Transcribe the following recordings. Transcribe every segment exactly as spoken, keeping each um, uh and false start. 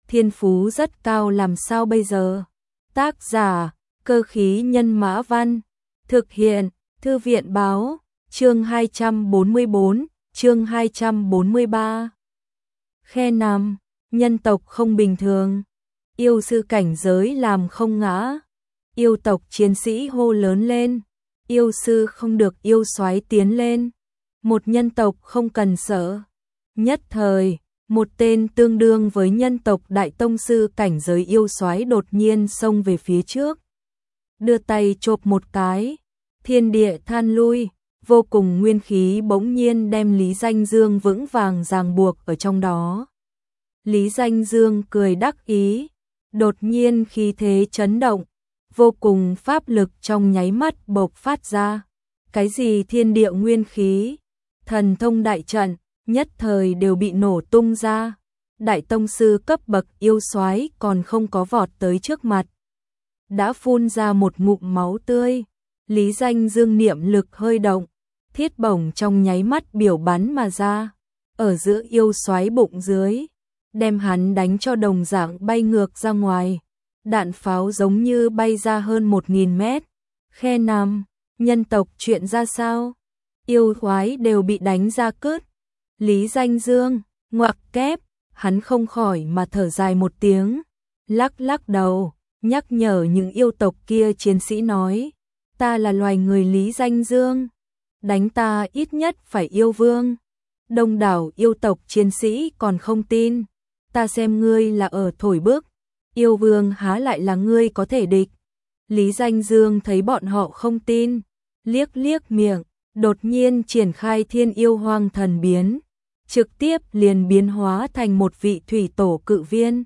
thiên phú rất cao làm sao bây giờ? Tác giả, Cơ khí nhân mã văn, thực hiện, Thư viện báo, chương hai trăm bốn mươi bốn, chương hai trăm bốn mươi ba. Khe năm, nhân tộc không bình thường, yêu sư cảnh giới làm không ngã, yêu tộc chiến sĩ hô lớn lên, yêu sư không được yêu soái tiến lên, một nhân tộc không cần sợ. Nhất thời, một tên tương đương với nhân tộc đại tông sư cảnh giới yêu soái đột nhiên xông về phía trước, đưa tay chộp một cái, thiên địa than lui, vô cùng nguyên khí bỗng nhiên đem Lý Danh Dương vững vàng ràng buộc ở trong đó. Lý Danh Dương cười đắc ý, đột nhiên khí thế chấn động, vô cùng pháp lực trong nháy mắt bộc phát ra. Cái gì thiên địa nguyên khí, thần thông đại trận, nhất thời đều bị nổ tung ra. Đại tông sư cấp bậc yêu soái còn không có vọt tới trước mặt, đã phun ra một ngụm máu tươi. Lý Danh Dương niệm lực hơi động, thiết bổng trong nháy mắt biểu bắn mà ra, ở giữa yêu soái bụng dưới, đem hắn đánh cho đồng dạng bay ngược ra ngoài. Đạn pháo giống như bay ra hơn một nghìn mét. Khe năm, nhân tộc chuyện ra sao? Yêu soái đều bị đánh ra cướp. Lý Danh Dương, ngoặc kép, hắn không khỏi mà thở dài một tiếng, lắc lắc đầu, nhắc nhở những yêu tộc kia chiến sĩ nói, ta là loài người Lý Danh Dương, đánh ta ít nhất phải yêu vương. Đông đảo yêu tộc chiến sĩ còn không tin, ta xem ngươi là ở thổi bức, yêu vương há lại là ngươi có thể địch. Lý Danh Dương thấy bọn họ không tin, liếc liếc miệng, đột nhiên triển khai thiên yêu hoang thần biến, trực tiếp liền biến hóa thành một vị thủy tổ cự viên,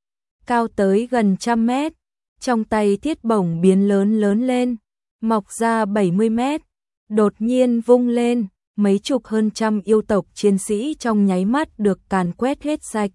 cao tới gần trăm mét, trong tay thiết bổng biến lớn lớn lên, mọc ra bảy mươi mét, đột nhiên vung lên, mấy chục hơn trăm yêu tộc chiến sĩ trong nháy mắt được càn quét hết sạch.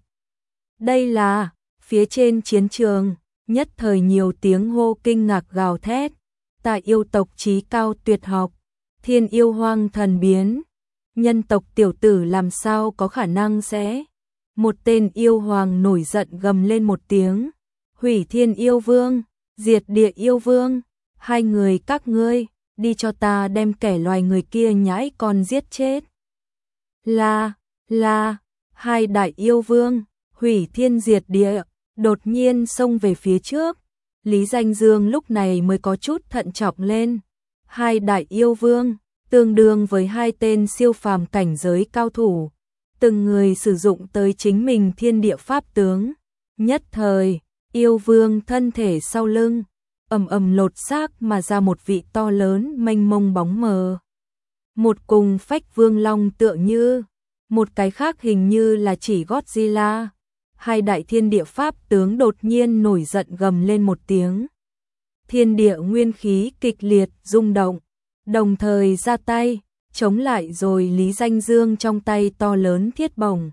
Đây là, phía trên chiến trường, nhất thời nhiều tiếng hô kinh ngạc gào thét, tại yêu tộc chí cao tuyệt học, thiên yêu hoang thần biến, nhân tộc tiểu tử làm sao có khả năng sẽ. Một tên yêu hoàng nổi giận gầm lên một tiếng, hủy thiên yêu vương, diệt địa yêu vương, hai người các ngươi, đi cho ta đem kẻ loài người kia nhãi con giết chết. Là, là, hai đại yêu vương, hủy thiên diệt địa, đột nhiên xông về phía trước. Lý Danh Dương lúc này mới có chút thận trọng lên. Hai đại yêu vương, tương đương với hai tên siêu phàm cảnh giới cao thủ, từng người sử dụng tới chính mình thiên địa pháp tướng. Nhất thời, yêu vương thân thể sau lưng, ầm ầm lột xác mà ra một vị to lớn mênh mông bóng mờ. Một cùng phách vương long tựa như, một cái khác hình như là chỉ Godzilla. Hai đại thiên địa pháp tướng đột nhiên nổi giận gầm lên một tiếng. Thiên địa nguyên khí kịch liệt rung động, đồng thời ra tay, chống lại rồi Lý Danh Dương trong tay to lớn thiết bổng.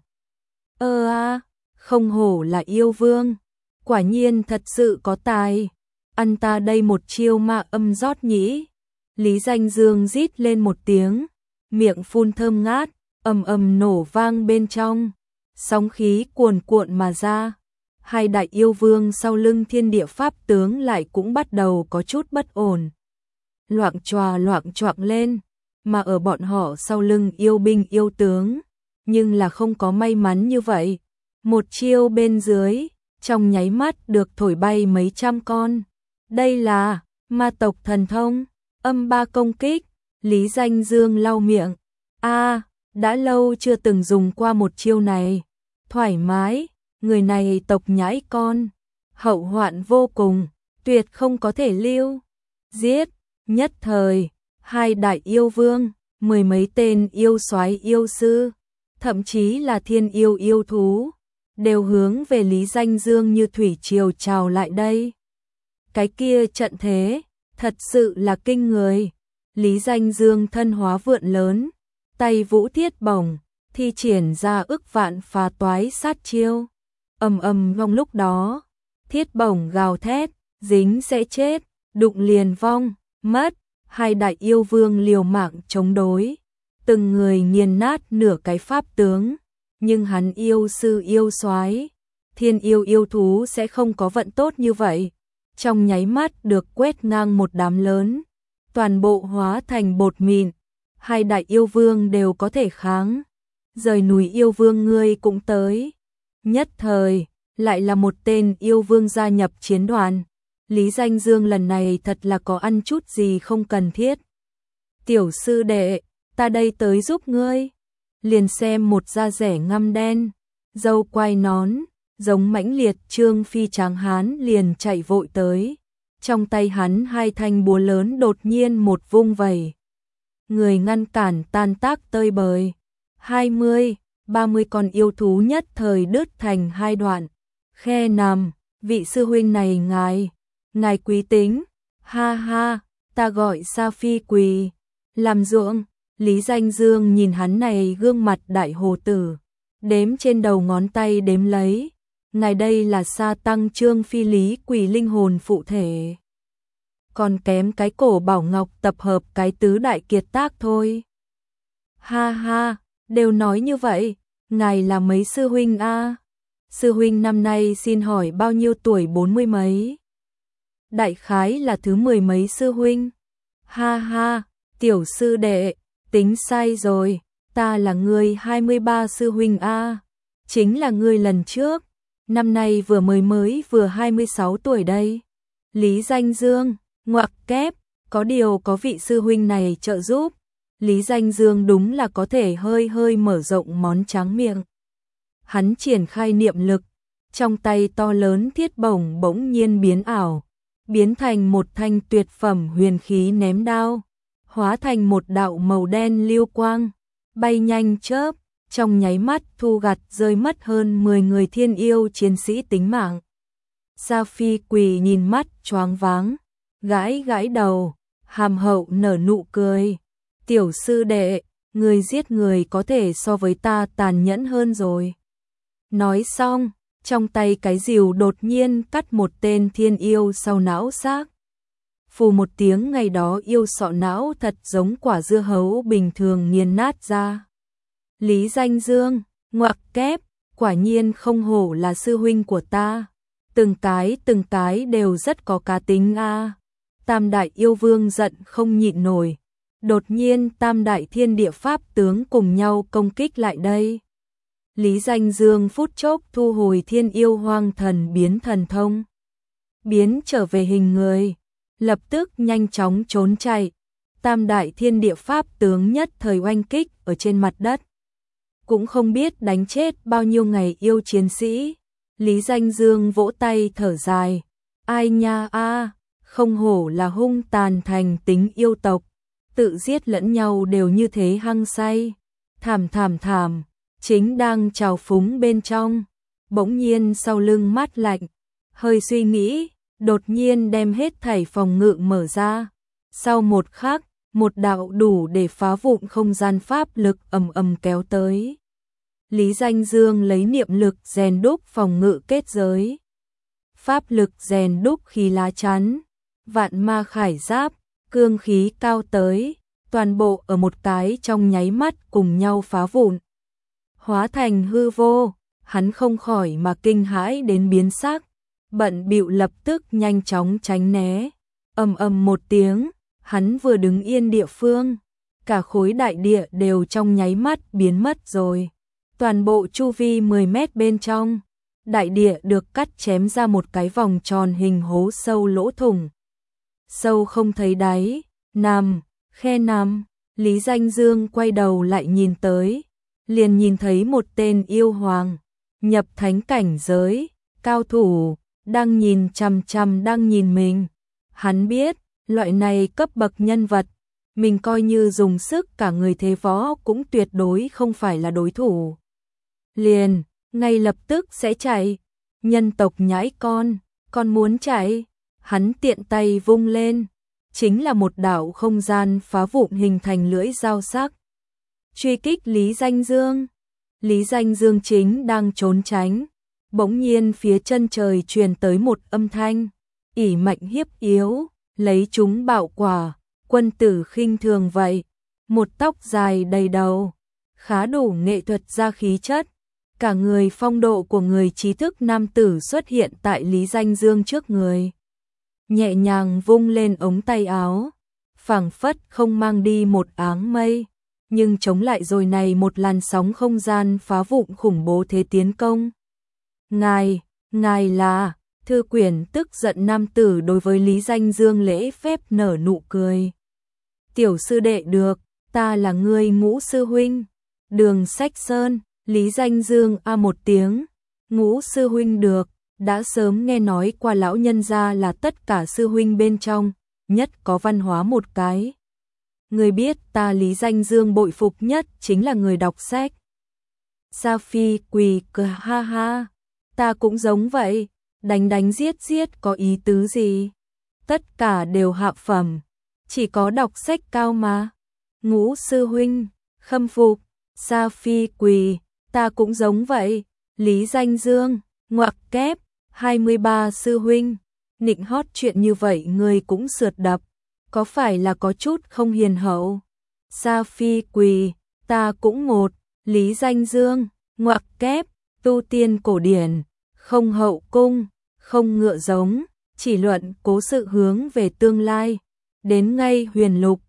Ơ a, không hổ là yêu vương, quả nhiên thật sự có tài, ăn ta đây một chiêu ma âm rót nhĩ. Lý Danh Dương rít lên một tiếng, miệng phun thơm ngát, ầm ầm nổ vang bên trong, sóng khí cuồn cuộn mà ra. Hai đại yêu vương sau lưng thiên địa pháp tướng lại cũng bắt đầu có chút bất ổn, loạng choạng loạng choạng lên, mà ở bọn họ sau lưng yêu binh yêu tướng, nhưng là không có may mắn như vậy. Một chiêu bên dưới, trong nháy mắt được thổi bay mấy trăm con. Đây là ma tộc thần thông, âm ba công kích. Lý Danh Dương lau miệng, a, đã lâu chưa từng dùng qua một chiêu này, thoải mái, người này tộc nhãi con, hậu hoạn vô cùng, tuyệt không có thể lưu. Giết, nhất thời, hai đại yêu vương, mười mấy tên yêu soái yêu sư, thậm chí là thiên yêu yêu thú, đều hướng về Lý Danh Dương như thủy triều trào lại đây. Cái kia trận thế, thật sự là kinh người. Lý Danh Dương thân hóa vượn lớn, tay vũ thiết bổng, thi triển ra ức vạn phá toái sát chiêu. Ầm ầm trong lúc đó, thiết bổng gào thét, dính sẽ chết, đụng liền vong, mất. Hai đại yêu vương liều mạng chống đối, từng người nghiền nát nửa cái pháp tướng, nhưng hắn yêu sư yêu soái, thiên yêu yêu thú sẽ không có vận tốt như vậy. Trong nháy mắt được quét ngang một đám lớn, toàn bộ hóa thành bột mịn, hai đại yêu vương đều có thể kháng. Rời núi yêu vương ngươi cũng tới. Nhất thời, lại là một tên yêu vương gia nhập chiến đoàn. Lý Danh Dương lần này thật là có ăn chút gì không cần thiết. Tiểu sư đệ, ta đây tới giúp ngươi. Liền xem một da rẻ ngăm đen, râu quai nón, giống mãnh liệt Trương Phi tráng hán liền chạy vội tới. Trong tay hắn hai thanh búa lớn đột nhiên một vung vẩy. Người ngăn cản tan tác tơi bời. hai mươi, ba mươi con yêu thú nhất thời đứt thành hai đoạn. Khe nằm, vị sư huynh này ngài, ngài quý tính. Ha ha, ta gọi Sa Phi quỳ. Làm ruộng, Lý Danh Dương nhìn hắn này gương mặt đại hồ tử, đếm trên đầu ngón tay đếm lấy. Ngài đây là Sa Tăng Trương Phi Lý quỳ linh hồn phụ thể. Còn kém cái cổ bảo ngọc tập hợp cái tứ đại kiệt tác thôi. Ha ha, đều nói như vậy, ngài là mấy sư huynh a? Sư huynh năm nay xin hỏi bao nhiêu tuổi? Bốn mươi mấy. Đại khái là thứ mười mấy sư huynh. Ha ha, tiểu sư đệ, tính sai rồi, ta là người hai mươi ba sư huynh a, chính là người lần trước, năm nay vừa mới mới vừa hai mươi sáu tuổi đây. Lý Danh Dương, ngoặc kép, có điều có vị sư huynh này trợ giúp, Lý Danh Dương đúng là có thể hơi hơi mở rộng món tráng miệng. Hắn triển khai niệm lực, trong tay to lớn thiết bổng bỗng nhiên biến ảo, biến thành một thanh tuyệt phẩm huyền khí ném đao, hóa thành một đạo màu đen lưu quang, bay nhanh chớp, trong nháy mắt thu gặt rơi mất hơn mười người thiên yêu chiến sĩ tính mạng. Sa Phi quỳ nhìn mắt choáng váng, gãi gãi đầu, hàm hậu nở nụ cười. Tiểu sư đệ, người giết người có thể so với ta tàn nhẫn hơn rồi. Nói xong, trong tay cái rìu đột nhiên cắt một tên thiên yêu sau não xác. Phù một tiếng, ngày đó yêu sọ não thật giống quả dưa hấu bình thường nghiền nát ra. Lý Danh Dương, ngoặc kép, quả nhiên không hổ là sư huynh của ta. Từng cái từng cái đều rất có cá tính a. Tam đại yêu vương giận không nhịn nổi. Đột nhiên tam đại thiên địa pháp tướng cùng nhau công kích lại đây. Lý Danh Dương phút chốc thu hồi thiên yêu hoang thần biến thần thông, biến trở về hình người, lập tức nhanh chóng trốn chạy. Tam đại thiên địa pháp tướng nhất thời oanh kích ở trên mặt đất, cũng không biết đánh chết bao nhiêu ngày yêu chiến sĩ. Lý Danh Dương vỗ tay thở dài, ai nha a, không hổ là hung tàn thành tính yêu tộc, tự giết lẫn nhau đều như thế hăng say. Thảm thảm thảm, chính đang trào phúng bên trong, bỗng nhiên sau lưng mát lạnh, hơi suy nghĩ, đột nhiên đem hết thảy phòng ngự mở ra. Sau một khắc, một đạo đủ để phá vụn không gian pháp lực ầm ầm kéo tới. Lý Danh Dương lấy niệm lực rèn đúc phòng ngự kết giới, pháp lực rèn đúc khí lá chắn, vạn ma khải giáp, cương khí cao tới, toàn bộ ở một cái trong nháy mắt cùng nhau phá vụn, hóa thành hư vô. Hắn không khỏi mà kinh hãi đến biến sắc, bận bịu lập tức nhanh chóng tránh né. Ầm ầm một tiếng, hắn vừa đứng yên địa phương, cả khối đại địa đều trong nháy mắt biến mất rồi. Toàn bộ chu vi mười mét bên trong, đại địa được cắt chém ra một cái vòng tròn hình hố sâu lỗ thủng. Sâu không thấy đáy, nằm, khe nằm. Lý Danh Dương quay đầu lại nhìn tới, liền nhìn thấy một tên yêu hoàng, nhập thánh cảnh giới, cao thủ, đang nhìn chằm chằm đang nhìn mình. Hắn biết, loại này cấp bậc nhân vật, mình coi như dùng sức cả người thế võ cũng tuyệt đối không phải là đối thủ. Liền, ngay lập tức sẽ chạy. Nhân tộc nhãi con, con muốn chạy. Hắn tiện tay vung lên, chính là một đạo không gian phá vụn hình thành lưỡi dao sắc, truy kích Lý Danh Dương. Lý Danh Dương chính đang trốn tránh, bỗng nhiên phía chân trời truyền tới một âm thanh, ỷ mạnh hiếp yếu, lấy chúng bạo quả, quân tử khinh thường vậy. Một tóc dài đầy đầu, khá đủ nghệ thuật ra khí chất, Cả người phong độ của người trí thức nam tử xuất hiện tại Lý Danh Dương trước người. Nhẹ nhàng vung lên ống tay áo, phảng phất không mang đi một áng mây, nhưng chống lại rồi này một làn sóng không gian phá vụn khủng bố thế tiến công. Ngài, ngài là, Thư Quyển tức giận nam tử đối với Lý Danh Dương lễ phép nở nụ cười. Tiểu sư đệ được, ta là ngươi Ngũ sư huynh. Đường Sách Sơn, Lý Danh Dương a một tiếng, Ngũ sư huynh được, đã sớm nghe nói qua lão nhân gia là tất cả sư huynh bên trong, nhất có văn hóa một cái. Người biết ta Lý Danh Dương bội phục nhất chính là người đọc sách. Sa Phi quỳ cười ha ha, ta cũng giống vậy, đánh đánh giết giết có ý tứ gì? Tất cả đều hạ phẩm, chỉ có đọc sách cao mà. Ngũ sư huynh, khâm phục, Sa Phi quỳ, ta cũng giống vậy, Lý Danh Dương, ngoặc kép, hai mươi ba sư huynh, nịnh hót chuyện như vậy người cũng sượt đập, có phải là có chút không hiền hậu? Sa Phi quỳ, ta cũng một, Lý Danh Dương, ngoặc kép, tu tiên cổ điển, không hậu cung, không ngựa giống, chỉ luận cố sự hướng về tương lai, đến ngay huyền lục,